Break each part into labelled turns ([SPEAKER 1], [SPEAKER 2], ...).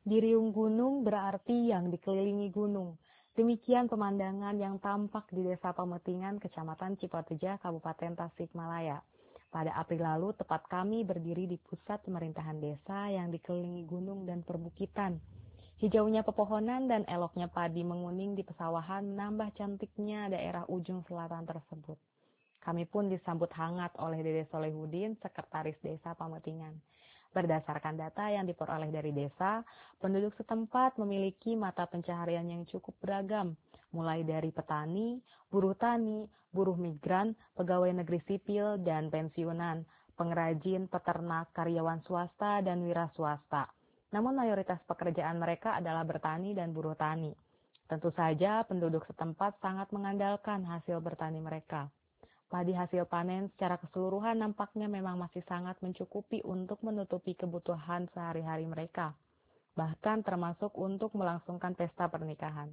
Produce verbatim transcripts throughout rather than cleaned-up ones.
[SPEAKER 1] Di riung gunung berarti yang dikelilingi gunung. Demikian pemandangan yang tampak di Desa Pametingan, Kecamatan Cipateja, Kabupaten Tasikmalaya. Pada April lalu, tepat kami berdiri di pusat pemerintahan desa yang dikelilingi gunung dan perbukitan. Hijaunya pepohonan dan eloknya padi menguning di pesawahan menambah cantiknya daerah ujung selatan tersebut. Kami pun disambut hangat oleh Dede Solehudin, Sekretaris Desa Pametingan. Berdasarkan data yang diperoleh dari desa, penduduk setempat memiliki mata pencaharian yang cukup beragam, mulai dari petani, buruh tani, buruh migran, pegawai negeri sipil dan pensiunan, pengrajin, peternak, karyawan swasta, dan wira swasta. Namun mayoritas pekerjaan mereka adalah bertani dan buruh tani. Tentu saja penduduk setempat sangat mengandalkan hasil bertani mereka. Padi hasil panen secara keseluruhan nampaknya memang masih sangat mencukupi untuk menutupi kebutuhan sehari-hari mereka, bahkan termasuk untuk melangsungkan pesta pernikahan.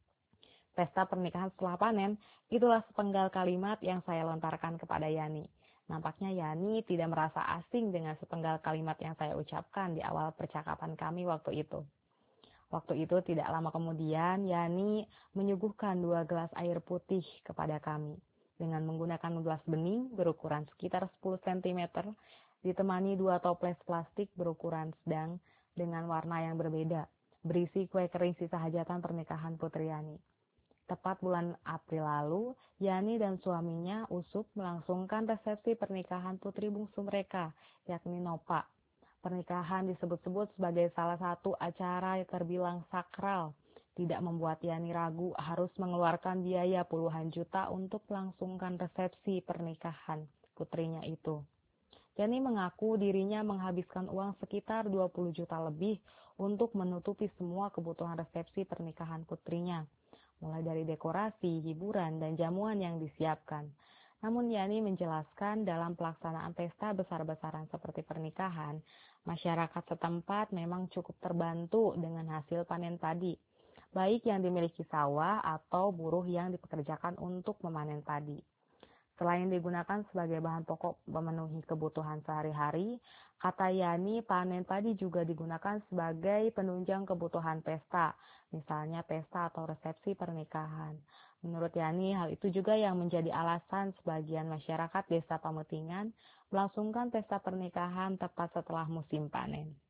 [SPEAKER 1] Pesta pernikahan setelah panen, itulah sepenggal kalimat yang saya lontarkan kepada Yani. Nampaknya Yani tidak merasa asing dengan sepenggal kalimat yang saya ucapkan di awal percakapan kami waktu itu. Waktu itu tidak lama kemudian, Yani menyuguhkan dua gelas air putih kepada kami. Dengan menggunakan gelas bening berukuran sekitar sepuluh sentimeter, ditemani dua toples plastik berukuran sedang dengan warna yang berbeda, berisi kue kering sisa hajatan pernikahan Putri Yani. Tepat bulan April lalu, Yani dan suaminya Usup melangsungkan resepsi pernikahan putri bungsu mereka, yakni Nopa. Pernikahan disebut-sebut sebagai salah satu acara yang terbilang sakral. Tidak membuat Yani ragu harus mengeluarkan biaya puluhan juta untuk melangsungkan resepsi pernikahan putrinya itu. Yani mengaku dirinya menghabiskan uang sekitar dua puluh juta lebih untuk menutupi semua kebutuhan resepsi pernikahan putrinya, mulai dari dekorasi, hiburan, dan jamuan yang disiapkan. Namun Yani menjelaskan dalam pelaksanaan pesta besar-besaran seperti pernikahan, masyarakat setempat memang cukup terbantu dengan hasil panen padi, baik yang dimiliki sawah atau buruh yang dipekerjakan untuk memanen padi. Selain digunakan sebagai bahan pokok memenuhi kebutuhan sehari-hari, kata Yani, panen padi juga digunakan sebagai penunjang kebutuhan pesta, misalnya pesta atau resepsi pernikahan. Menurut Yani, hal itu juga yang menjadi alasan sebagian masyarakat Desa Pametingan melangsungkan pesta pernikahan tepat setelah musim panen.